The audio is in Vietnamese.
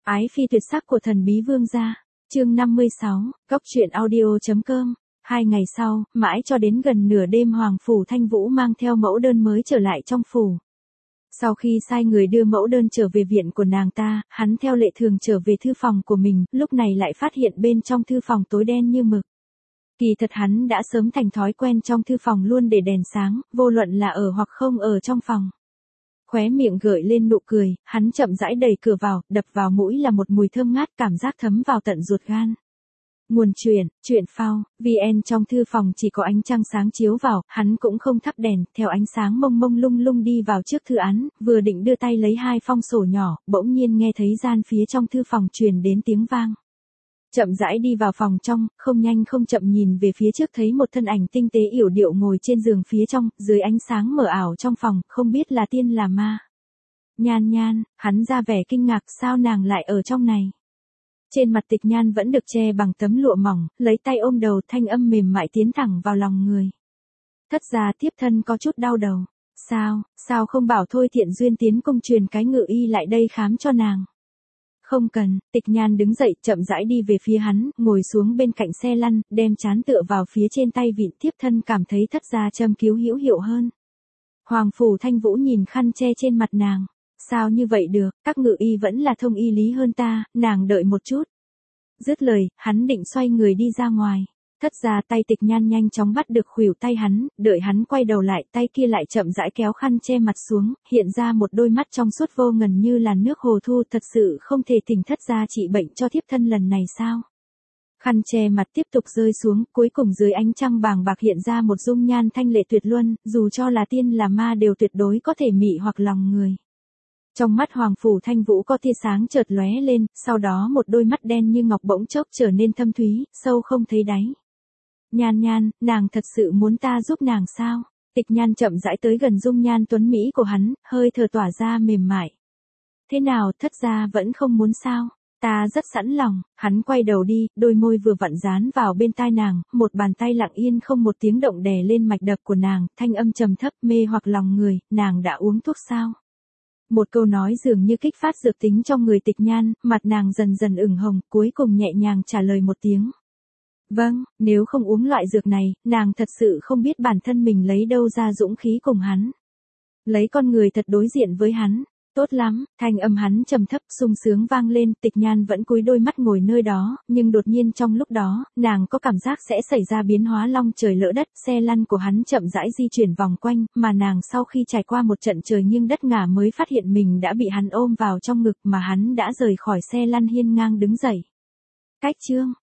Ái phi tuyệt sắc của thần bí vương gia. Chương 56, Góc truyện audio.com. 2 ngày sau, mãi cho đến gần nửa đêm Hoàng Phủ Thanh Vũ mang theo mẫu đơn mới trở lại trong phủ. Sau khi sai người đưa mẫu đơn trở về viện của nàng ta, hắn theo lệ thường trở về thư phòng của mình, lúc này lại phát hiện bên trong thư phòng tối đen như mực. Kỳ thật hắn đã sớm thành thói quen trong thư phòng luôn để đèn sáng, vô luận là ở hoặc không ở trong phòng. Khóe miệng gợi lên nụ cười, hắn chậm rãi đẩy cửa vào, đập vào mũi là một mùi thơm ngát, cảm giác thấm vào tận ruột gan. Nguồn truyện phao, VN. Trong thư phòng chỉ có ánh trăng sáng chiếu vào, hắn cũng không thắp đèn, theo ánh sáng mông mông lung lung đi vào trước thư án, vừa định đưa tay lấy 2 phong sổ nhỏ, bỗng nhiên nghe thấy gian phía trong thư phòng truyền đến tiếng vang. Chậm rãi đi vào phòng trong, không nhanh không chậm nhìn về phía trước thấy một thân ảnh tinh tế yểu điệu ngồi trên giường phía trong, dưới ánh sáng mờ ảo trong phòng, không biết là tiên là ma. Nhan Nhan, hắn ra vẻ kinh ngạc, sao nàng lại ở trong này? Trên mặt Tịch Nhan vẫn được che bằng tấm lụa mỏng, lấy tay ôm đầu, thanh âm mềm mại tiến thẳng vào lòng người. Thất gia thiếp thân có chút đau đầu. Sao không bảo Thôi Thiện Duyên tiến cung truyền cái ngự y lại đây khám cho nàng? Không cần. Tịch Nhan đứng dậy, chậm rãi đi về phía hắn, ngồi xuống bên cạnh xe lăn, đem trán tựa vào phía trên tay vịn, thiếp thân cảm thấy thất gia châm cứu hữu hiệu hơn. Hoàng Phủ Thanh Vũ nhìn khăn che trên mặt nàng. Sao như vậy được, các ngự y vẫn là thông y lý hơn ta, nàng đợi một chút. Dứt lời, hắn định xoay người đi ra ngoài. Thất gia tay Tịch Nhan nhanh chóng bắt được khuỷu tay hắn, đợi hắn quay đầu lại, tay kia lại chậm rãi kéo khăn che mặt xuống, hiện ra một đôi mắt trong suốt vô ngần như là nước hồ thu, thật sự không thể thỉnh thất gia trị bệnh cho thiếp thân lần này sao? Khăn che mặt tiếp tục rơi xuống, cuối cùng dưới ánh trăng bàng bạc hiện ra một dung nhan thanh lệ tuyệt luân, dù cho là tiên là ma đều tuyệt đối có thể mị hoặc lòng người. Trong mắt Hoàng Phủ Thanh Vũ có tia sáng chợt lóe lên, sau đó một đôi mắt đen như ngọc bỗng chốc trở nên thâm thúy, sâu không thấy đáy. Nhan Nhan, nàng thật sự muốn ta giúp nàng sao? Tịch Nhan chậm rãi tới gần dung nhan tuấn mỹ của hắn, hơi thở tỏa ra mềm mại. Thế nào, thất gia vẫn không muốn sao? Ta rất sẵn lòng. Hắn quay đầu đi, đôi môi vừa vặn dán vào bên tai nàng, một bàn tay lặng yên không một tiếng động đè lên mạch đập của nàng, thanh âm trầm thấp mê hoặc lòng người, nàng đã uống thuốc sao? Một câu nói dường như kích phát dược tính trong người Tịch Nhan, mặt nàng dần dần ửng hồng, cuối cùng nhẹ nhàng trả lời một tiếng. Vâng, nếu không uống loại dược này, nàng thật sự không biết bản thân mình lấy đâu ra dũng khí cùng hắn. Lấy con người thật đối diện với hắn. Tốt lắm, thanh âm hắn trầm thấp sung sướng vang lên, Tịch Nhan vẫn cúi đôi mắt ngồi nơi đó, nhưng đột nhiên trong lúc đó, nàng có cảm giác sẽ xảy ra biến hóa long trời lỡ đất, xe lăn của hắn chậm rãi di chuyển vòng quanh, mà nàng sau khi trải qua một trận trời nghiêng đất ngả mới phát hiện mình đã bị hắn ôm vào trong ngực mà hắn đã rời khỏi xe lăn hiên ngang đứng dậy. Cách chương